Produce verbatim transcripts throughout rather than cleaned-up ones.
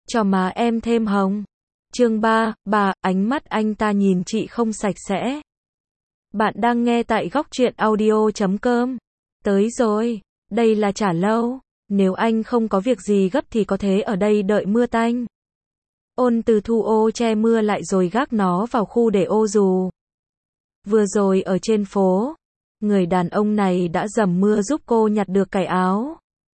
cho má em thêm hồng. Chương ba, bà, ánh mắt anh ta nhìn chị không sạch sẽ. Bạn đang nghe tại góc truyện audio chấm com. Tới rồi, đây là trả lâu. Nếu anh không có việc gì gấp thì có thể ở đây đợi mưa tanh. Ôn Từ thu ô che mưa lại rồi gác nó vào khu để ô dù. Vừa rồi ở trên phố, người đàn ông này đã dầm mưa giúp cô nhặt được cài áo.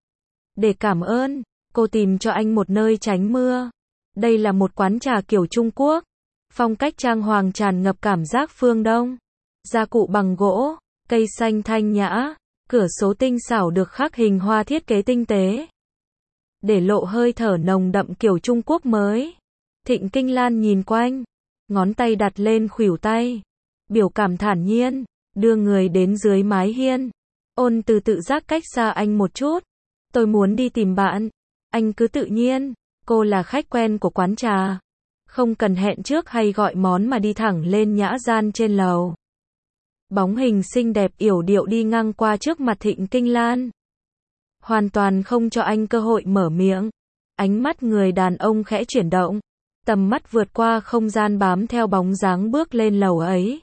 Để cảm ơn, cô tìm cho anh một nơi tránh mưa. Đây là một quán trà kiểu Trung Quốc. Phong cách trang hoàng tràn ngập cảm giác phương Đông. Gia cụ bằng gỗ, cây xanh thanh nhã, cửa sổ tinh xảo được khắc hình hoa thiết kế tinh tế. Để lộ hơi thở nồng đậm kiểu Trung Quốc mới. Thịnh Kinh Lan nhìn quanh, ngón tay đặt lên khuỷu tay. Biểu cảm thản nhiên, đưa người đến dưới mái hiên. Ôn Từ tự giác cách xa anh một chút. Tôi muốn đi tìm bạn. Anh cứ tự nhiên, cô là khách quen của quán trà. Không cần hẹn trước hay gọi món mà đi thẳng lên nhã gian trên lầu. Bóng hình xinh đẹp yểu điệu đi ngang qua trước mặt Thịnh Kinh Lan. Hoàn toàn không cho anh cơ hội mở miệng. Ánh mắt người đàn ông khẽ chuyển động. Tầm mắt vượt qua không gian bám theo bóng dáng bước lên lầu ấy.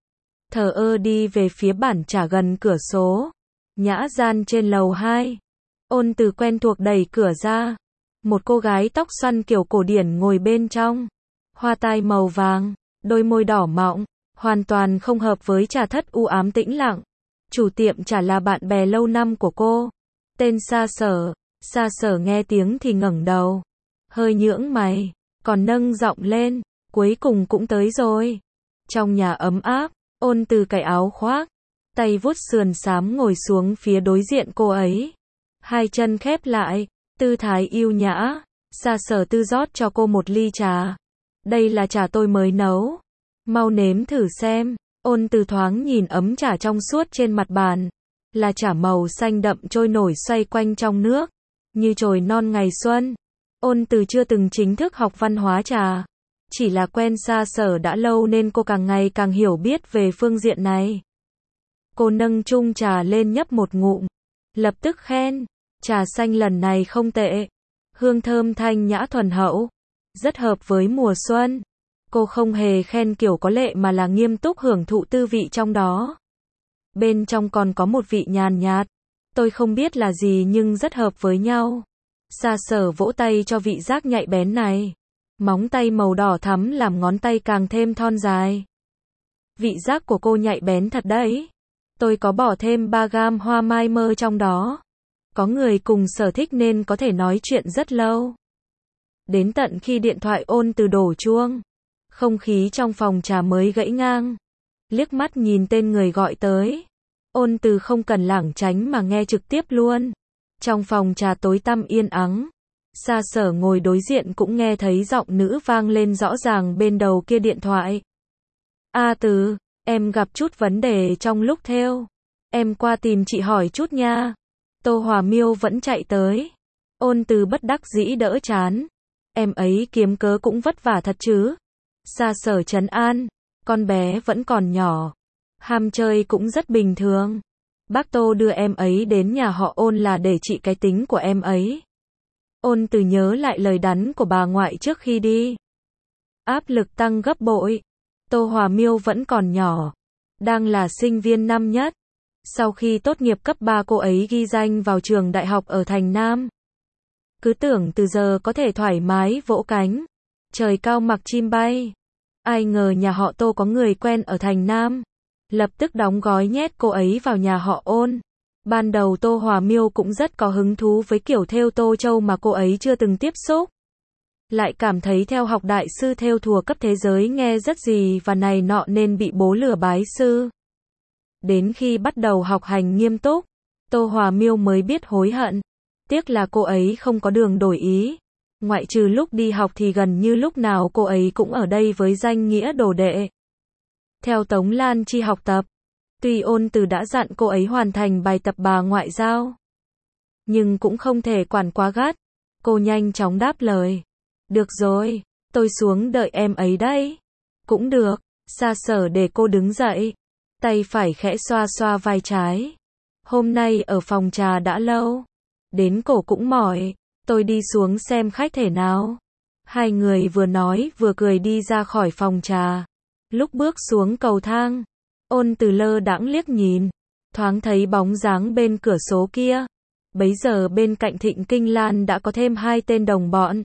Thờ ơ đi về phía bản trà gần cửa sổ. Nhã gian trên lầu hai. Ôn Từ quen thuộc đẩy cửa ra. Một cô gái tóc xoăn kiểu cổ điển ngồi bên trong. Hoa tai màu vàng, đôi môi đỏ mọng, hoàn toàn không hợp với trà thất u ám tĩnh lặng. Chủ tiệm trà là bạn bè lâu năm của cô. Tên Sa Sở. Sa Sở nghe tiếng thì ngẩng đầu. Hơi nhướng mày, còn nâng giọng lên. Cuối cùng cũng tới rồi. Trong nhà ấm áp, Ôn Từ cởi áo khoác. Tay vuốt sườn xám ngồi xuống phía đối diện cô ấy. Hai chân khép lại, tư thái yêu nhã. Sa Sở tư rót cho cô một ly trà. Đây là trà tôi mới nấu. Mau nếm thử xem. Ôn Từ thoáng nhìn ấm trà trong suốt trên mặt bàn. Là trà màu xanh đậm trôi nổi xoay quanh trong nước. Như chồi non ngày xuân. Ôn Từ chưa từng chính thức học văn hóa trà. Chỉ là quen Sa Sở đã lâu nên cô càng ngày càng hiểu biết về phương diện này. Cô nâng chung trà lên nhấp một ngụm. Lập tức khen. Trà xanh lần này không tệ. Hương thơm thanh nhã thuần hậu. Rất hợp với mùa xuân. Cô không hề khen kiểu có lệ mà là nghiêm túc hưởng thụ tư vị trong đó. Bên trong còn có một vị nhàn nhạt. Tôi không biết là gì nhưng rất hợp với nhau. Sa Sở vỗ tay cho vị giác nhạy bén này. Móng tay màu đỏ thắm làm ngón tay càng thêm thon dài. Vị giác của cô nhạy bén thật đấy. Tôi có bỏ thêm ba gam hoa mai mơ trong đó. Có người cùng sở thích nên có thể nói chuyện rất lâu. Đến tận khi điện thoại Ôn Từ đổ chuông. Không khí trong phòng trà mới gãy ngang. Liếc mắt nhìn tên người gọi tới. Ôn Từ không cần lảng tránh mà nghe trực tiếp luôn. Trong phòng trà tối tăm yên ắng. Sa Sở ngồi đối diện cũng nghe thấy giọng nữ vang lên rõ ràng bên đầu kia điện thoại. A Từ, em gặp chút vấn đề trong lúc thêu. Em qua tìm chị hỏi chút nha. Tô Hòa Miêu vẫn chạy tới. Ôn Từ bất đắc dĩ đỡ chán. Em ấy kiếm cớ cũng vất vả thật chứ. Sa Sở trấn an. Con bé vẫn còn nhỏ. Ham chơi cũng rất bình thường. Bác Tô đưa em ấy đến nhà họ Ôn là để trị cái tính của em ấy. Ôn Từ nhớ lại lời đắn của bà ngoại trước khi đi. Áp lực tăng gấp bội. Tô Hòa Miêu vẫn còn nhỏ. Đang là sinh viên năm nhất. Sau khi tốt nghiệp cấp ba cô ấy ghi danh vào trường đại học ở thành Nam. Cứ tưởng từ giờ có thể thoải mái vỗ cánh. Trời cao mặc chim bay. Ai ngờ nhà họ Tô có người quen ở thành Nam. Lập tức đóng gói nhét cô ấy vào nhà họ Ôn. Ban đầu Tô Hòa Miêu cũng rất có hứng thú với kiểu thêu Tô Châu mà cô ấy chưa từng tiếp xúc. Lại cảm thấy theo học đại sư thêu thùa cấp thế giới nghe rất gì và này nọ nên bị bố lừa bái sư. Đến khi bắt đầu học hành nghiêm túc, Tô Hòa Miêu mới biết hối hận. Tiếc là cô ấy không có đường đổi ý. Ngoại trừ lúc đi học thì gần như lúc nào cô ấy cũng ở đây với danh nghĩa đồ đệ. Theo Tống Lan Chi học tập. Tuy Ôn Từ đã dặn cô ấy hoàn thành bài tập bà ngoại giao. Nhưng cũng không thể quản quá gắt. Cô nhanh chóng đáp lời. Được rồi, tôi xuống đợi em ấy đây. Cũng được. Sa Sở để cô đứng dậy. Tay phải khẽ xoa xoa vai trái. Hôm nay ở phòng trà đã lâu. Đến cổ cũng mỏi. Tôi đi xuống xem khách thể nào. Hai người vừa nói vừa cười đi ra khỏi phòng trà. Lúc bước xuống cầu thang, Ôn Từ lơ đãng liếc nhìn, thoáng thấy bóng dáng bên cửa sổ kia. Bấy giờ bên cạnh Thịnh Kinh Lan đã có thêm hai tên đồng bọn.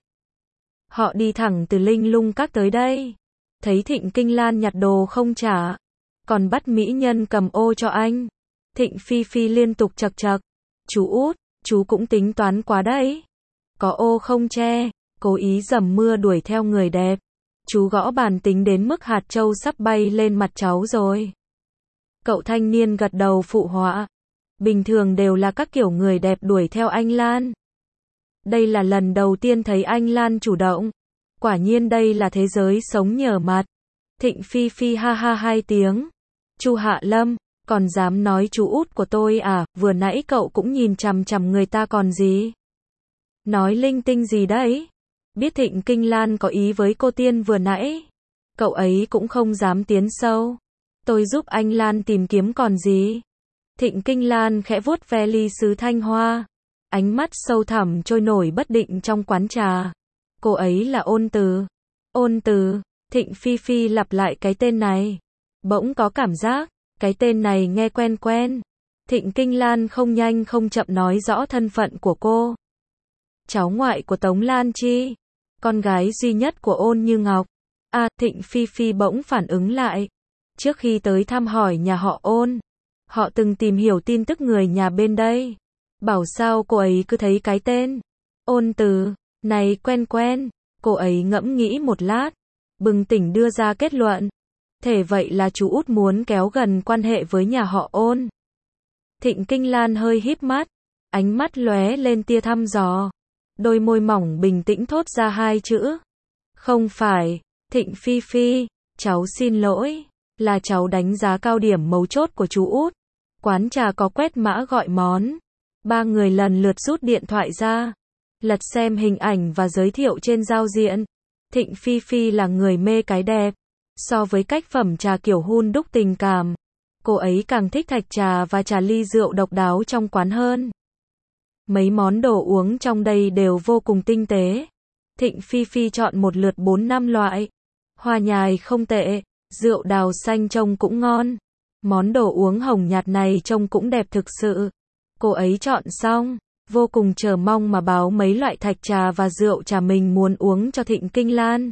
Họ đi thẳng từ Linh Lung Các tới đây. Thấy Thịnh Kinh Lan nhặt đồ không trả, còn bắt mỹ nhân cầm ô cho anh. Thịnh Phi Phi liên tục chậc chậc. Chú út, chú cũng tính toán quá đấy. Có ô không che, cố ý dầm mưa đuổi theo người đẹp. Chú gõ bàn tính đến mức hạt châu sắp bay lên mặt cháu rồi. Cậu thanh niên gật đầu phụ họa. Bình thường đều là các kiểu người đẹp đuổi theo anh Lan. Đây là lần đầu tiên thấy anh Lan chủ động. Quả nhiên đây là thế giới sống nhờ mặt. Thịnh Phi Phi ha ha hai tiếng. Chu Hạ Lâm, còn dám nói chú út của tôi à, vừa nãy cậu cũng nhìn chằm chằm người ta còn gì. Nói linh tinh gì đấy. Biết Thịnh Kinh Lan có ý với cô Tiên vừa nãy. Cậu ấy cũng không dám tiến sâu. Tôi giúp anh Lan tìm kiếm còn gì. Thịnh Kinh Lan khẽ vuốt ve ly sứ thanh hoa. Ánh mắt sâu thẳm trôi nổi bất định trong quán trà. Cô ấy là Ôn Từ. Ôn Từ. Thịnh Phi Phi lặp lại cái tên này. Bỗng có cảm giác, cái tên này nghe quen quen. Thịnh Kinh Lan không nhanh không chậm nói rõ thân phận của cô. Cháu ngoại của Tống Lan Chi. Con gái duy nhất của Ôn Như Ngọc. À, Thịnh Phi Phi bỗng phản ứng lại. Trước khi tới thăm hỏi nhà họ Ôn, họ từng tìm hiểu tin tức người nhà bên đây. Bảo sao cô ấy cứ thấy cái tên Ôn Từ này quen quen. Cô ấy ngẫm nghĩ một lát, bừng tỉnh đưa ra kết luận. Thể vậy là chú út muốn kéo gần quan hệ với nhà họ Ôn. Thịnh Kinh Lan hơi híp mắt, ánh mắt lóe lên tia thăm dò. Đôi môi mỏng bình tĩnh thốt ra hai chữ. Không phải. Thịnh Phi Phi, cháu xin lỗi, là cháu đánh giá cao điểm mấu chốt của chú út. Quán trà có quét mã gọi món. Ba người lần lượt rút điện thoại ra, lật xem hình ảnh và giới thiệu trên giao diện. Thịnh Phi Phi là người mê cái đẹp. So với cách phẩm trà kiểu hun đúc tình cảm, cô ấy càng thích thạch trà và trà ly rượu độc đáo trong quán hơn. Mấy món đồ uống trong đây đều vô cùng tinh tế. Thịnh Phi Phi chọn một lượt bốn năm loại. Hoa nhài không tệ, rượu đào xanh trông cũng ngon. Món đồ uống hồng nhạt này trông cũng đẹp thực sự. Cô ấy chọn xong, vô cùng chờ mong mà báo mấy loại thạch trà và rượu trà mình muốn uống cho Thịnh Kinh Lan.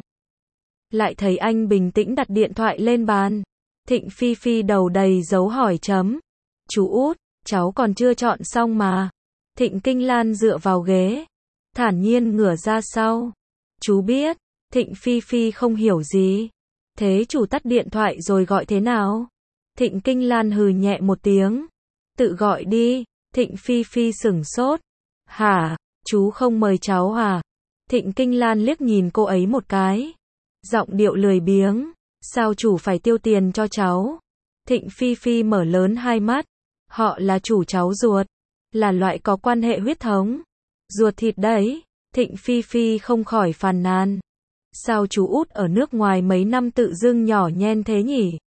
Lại thấy anh bình tĩnh đặt điện thoại lên bàn. Thịnh Phi Phi đầu đầy dấu hỏi chấm. Chú út, cháu còn chưa chọn xong mà. Thịnh Kinh Lan dựa vào ghế, thản nhiên ngửa ra sau. Chú biết. Thịnh Phi Phi không hiểu gì. Thế chủ tắt điện thoại rồi gọi thế nào? Thịnh Kinh Lan hừ nhẹ một tiếng. Tự gọi đi. Thịnh Phi Phi sửng sốt. Hả, chú không mời cháu à? Thịnh Kinh Lan liếc nhìn cô ấy một cái. Giọng điệu lười biếng. Sao chủ phải tiêu tiền cho cháu? Thịnh Phi Phi mở lớn hai mắt. Họ là chủ cháu ruột. Là loại có quan hệ huyết thống. Ruột thịt đấy. Thịnh Phi Phi không khỏi phàn nàn. Sao chú út ở nước ngoài mấy năm tự dưng nhỏ nhen thế nhỉ?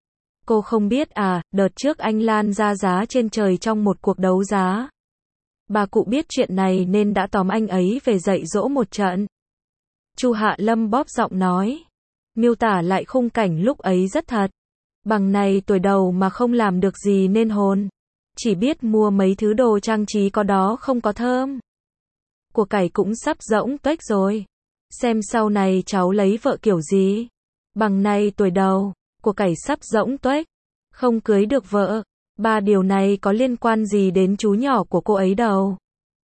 Cô không biết à, đợt trước anh Lan ra giá trên trời trong một cuộc đấu giá. Bà cụ biết chuyện này nên đã tóm anh ấy về dạy dỗ một trận. Chu Hạ Lâm bóp giọng nói. Miêu tả lại khung cảnh lúc ấy rất thật. Bằng này tuổi đầu mà không làm được gì nên hồn. Chỉ biết mua mấy thứ đồ trang trí có đó không có thơm. Của cải cũng sắp rỗng tuếch rồi. Xem sau này cháu lấy vợ kiểu gì. Bằng này tuổi đầu, của cải sắp rỗng tuếch. Không cưới được vợ. Ba điều này có liên quan gì đến chú nhỏ của cô ấy đâu.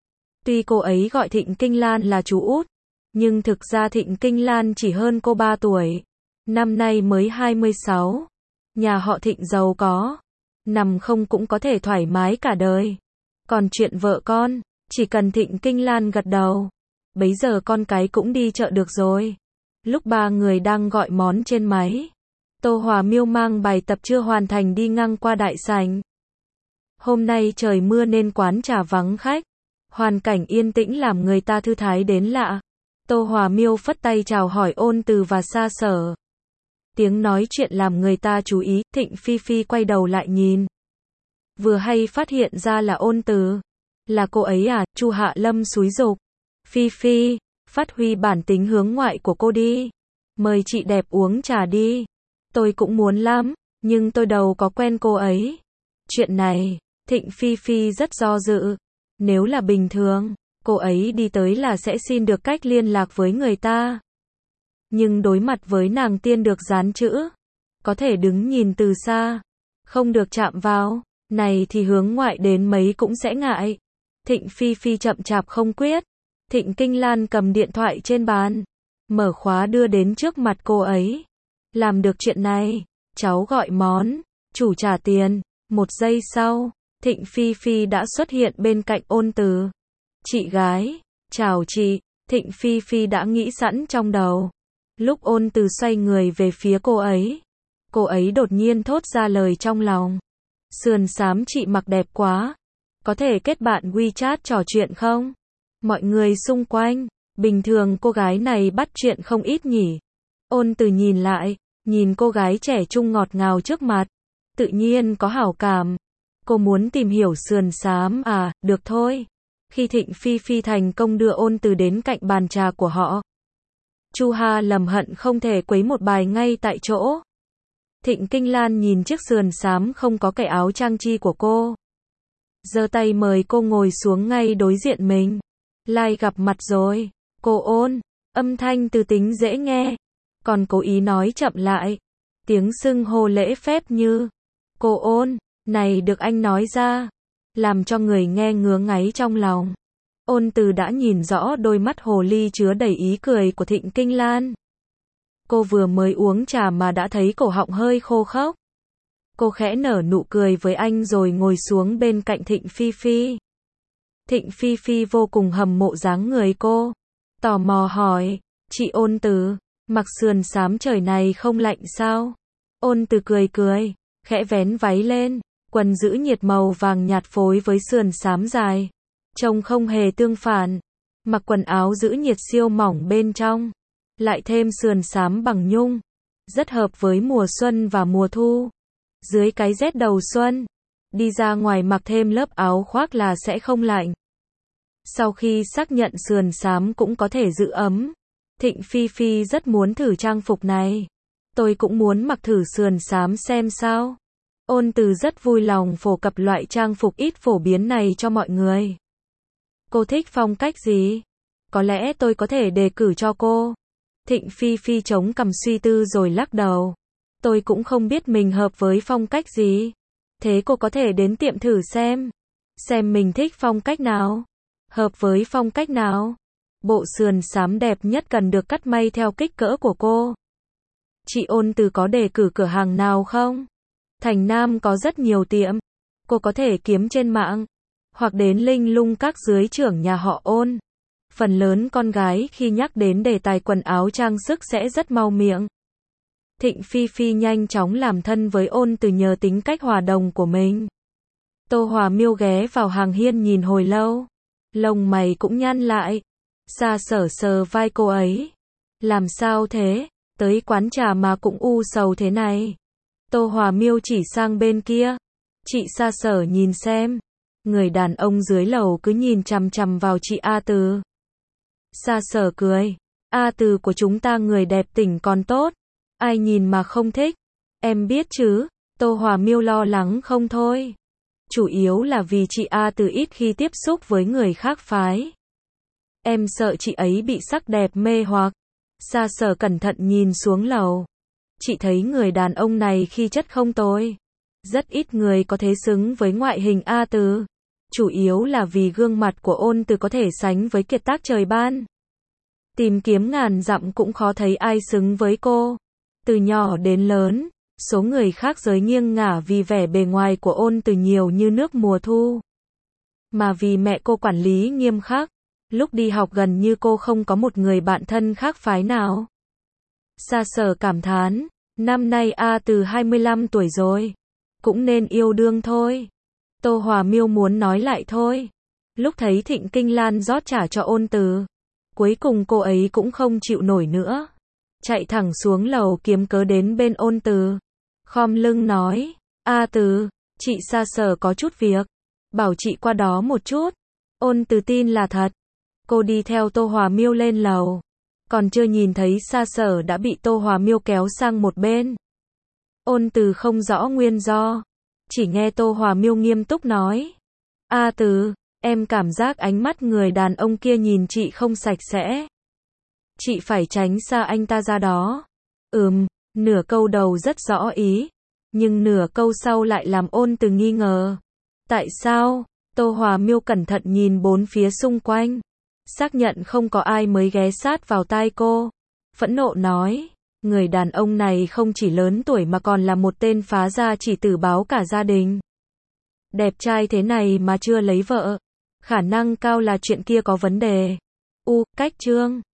Tuy cô ấy gọi Thịnh Kinh Lan là chú út, nhưng thực ra Thịnh Kinh Lan chỉ hơn cô ba tuổi. Năm nay mới hai mươi sáu. Nhà họ Thịnh giàu có. Nằm không cũng có thể thoải mái cả đời. Còn chuyện vợ con, chỉ cần Thịnh Kinh Lan gật đầu. Bấy giờ con cái cũng đi chợ được rồi. Lúc ba người đang gọi món trên máy, Tô Hòa Miêu mang bài tập chưa hoàn thành đi ngang qua đại sảnh. Hôm nay trời mưa nên quán trà vắng khách. Hoàn cảnh yên tĩnh làm người ta thư thái đến lạ. Tô Hòa Miêu phất tay chào hỏi Ôn Từ và Sa Sở. Tiếng nói chuyện làm người ta chú ý. Thịnh Phi Phi quay đầu lại nhìn. Vừa hay phát hiện ra là Ôn Từ. Là cô ấy à? Chu Hạ Lâm xúi giục. Phi Phi, phát huy bản tính hướng ngoại của cô đi. Mời chị đẹp uống trà đi. Tôi cũng muốn lắm, nhưng tôi đâu có quen cô ấy. Chuyện này, Thịnh Phi Phi rất do dự. Nếu là bình thường, cô ấy đi tới là sẽ xin được cách liên lạc với người ta. Nhưng đối mặt với nàng tiên được dán chữ, có thể đứng nhìn từ xa, không được chạm vào, này thì hướng ngoại đến mấy cũng sẽ ngại. Thịnh Phi Phi chậm chạp không quyết. Thịnh Kinh Lan cầm điện thoại trên bàn, mở khóa đưa đến trước mặt cô ấy. Làm được chuyện này, cháu gọi món, chủ trả tiền. Một giây sau, Thịnh Phi Phi đã xuất hiện bên cạnh Ôn Từ. Chị gái, chào chị. Thịnh Phi Phi đã nghĩ sẵn trong đầu. Lúc Ôn Từ xoay người về phía cô ấy, cô ấy đột nhiên thốt ra lời trong lòng. Sườn xám chị mặc đẹp quá. Có thể kết bạn WeChat trò chuyện không? Mọi người xung quanh, bình thường cô gái này bắt chuyện không ít nhỉ. Ôn Từ nhìn lại, nhìn cô gái trẻ trung ngọt ngào trước mặt, tự nhiên có hảo cảm. Cô muốn tìm hiểu sườn xám à, được thôi. Khi Thịnh Phi Phi thành công đưa Ôn Từ đến cạnh bàn trà của họ, Chu Ha lầm hận không thể quấy một bài ngay tại chỗ. Thịnh Kinh Lan nhìn chiếc sườn xám không có cái áo trang chi của cô, giơ tay mời cô ngồi xuống ngay đối diện mình. Lai gặp mặt rồi, cô Ôn. Âm thanh từ tính dễ nghe, còn cố ý nói chậm lại. Tiếng xưng hô lễ phép như cô Ôn, này được anh nói ra, làm cho người nghe ngứa ngáy trong lòng. Ôn Từ đã nhìn rõ đôi mắt hồ ly chứa đầy ý cười của Thịnh Kinh Lan. Cô vừa mới uống trà mà đã thấy cổ họng hơi khô khốc. Cô khẽ nở nụ cười với anh rồi ngồi xuống bên cạnh Thịnh Phi Phi. Thịnh Phi Phi vô cùng hâm mộ dáng người cô, tò mò hỏi, chị Ôn Từ, mặc sườn xám trời này không lạnh sao? Ôn Từ cười cười, khẽ vén váy lên, quần giữ nhiệt màu vàng nhạt phối với sườn xám dài, trông không hề tương phản. Mặc quần áo giữ nhiệt siêu mỏng bên trong, lại thêm sườn xám bằng nhung, rất hợp với mùa xuân và mùa thu. Dưới cái rét đầu xuân, đi ra ngoài mặc thêm lớp áo khoác là sẽ không lạnh. Sau khi xác nhận sườn xám cũng có thể giữ ấm, Thịnh Phi Phi rất muốn thử trang phục này. Tôi cũng muốn mặc thử sườn xám xem sao. Ôn Từ rất vui lòng phổ cập loại trang phục ít phổ biến này cho mọi người. Cô thích phong cách gì? Có lẽ tôi có thể đề cử cho cô. Thịnh Phi Phi chống cằm suy tư rồi lắc đầu. Tôi cũng không biết mình hợp với phong cách gì. Thế cô có thể đến tiệm thử xem. Xem mình thích phong cách nào. Hợp với phong cách nào. Bộ sườn xám đẹp nhất cần được cắt may theo kích cỡ của cô. Chị Ôn Từ có đề cử cửa hàng nào không? Thành Nam có rất nhiều tiệm. Cô có thể kiếm trên mạng. Hoặc đến linh lung các dưới trưởng nhà họ Ôn. Phần lớn con gái khi nhắc đến đề tài quần áo trang sức sẽ rất mau miệng. Thịnh Phi Phi nhanh chóng làm thân với Ôn Từ nhờ tính cách hòa đồng của mình. Tô Hòa Miêu ghé vào hàng hiên nhìn hồi lâu. Lông mày cũng nhăn lại. Sa Sở sờ vai cô ấy. Làm sao thế? Tới quán trà mà cũng u sầu thế này. Tô Hòa Miêu chỉ sang bên kia. Chị Sa Sở nhìn xem. Người đàn ông dưới lầu cứ nhìn chằm chằm vào chị A Từ. Sa Sở cười. A Từ của chúng ta người đẹp tỉnh còn tốt. Ai nhìn mà không thích. Em biết chứ. Tô Hòa Miêu lo lắng không thôi. Chủ yếu là vì chị A Từ ít khi tiếp xúc với người khác phái. Em sợ chị ấy bị sắc đẹp mê hoặc. Sa Sở cẩn thận nhìn xuống lầu. Chị thấy người đàn ông này khi chất không tồi. Rất ít người có thể xứng với ngoại hình A Từ. Chủ yếu là vì gương mặt của Ôn Từ có thể sánh với kiệt tác trời ban. Tìm kiếm ngàn dặm cũng khó thấy ai xứng với cô. Từ nhỏ đến lớn, số người khác giới nghiêng ngả vì vẻ bề ngoài của Ôn Từ nhiều như nước mùa thu. Mà vì mẹ cô quản lý nghiêm khắc, lúc đi học gần như cô không có một người bạn thân khác phái nào. Sa Sở cảm thán, năm nay A Từ hai mươi lăm tuổi rồi, cũng nên yêu đương thôi. Tô Hòa Miêu muốn nói lại thôi. Lúc thấy Thịnh Kinh Lan rót trà cho Ôn Từ, cuối cùng cô ấy cũng không chịu nổi nữa. Chạy thẳng xuống lầu kiếm cớ đến bên Ôn Từ. Khom lưng nói, A Từ, chị Sa Sở có chút việc. Bảo chị qua đó một chút. Ôn Từ tin là thật. Cô đi theo Tô Hòa Miêu lên lầu. Còn chưa nhìn thấy Sa Sở đã bị Tô Hòa Miêu kéo sang một bên. Ôn Từ không rõ nguyên do. Chỉ nghe Tô Hòa Miêu nghiêm túc nói. A Từ, em cảm giác ánh mắt người đàn ông kia nhìn chị không sạch sẽ. Chị phải tránh xa anh ta ra đó. Ừm, nửa câu đầu rất rõ ý. Nhưng nửa câu sau lại làm Ôn Từ nghi ngờ. Tại sao? Tô Hòa Miêu cẩn thận nhìn bốn phía xung quanh. Xác nhận không có ai mới ghé sát vào tai cô. Phẫn nộ nói. Người đàn ông này không chỉ lớn tuổi mà còn là một tên phá gia chỉ tử báo cả gia đình. Đẹp trai thế này mà chưa lấy vợ. Khả năng cao là chuyện kia có vấn đề. U, cách chương.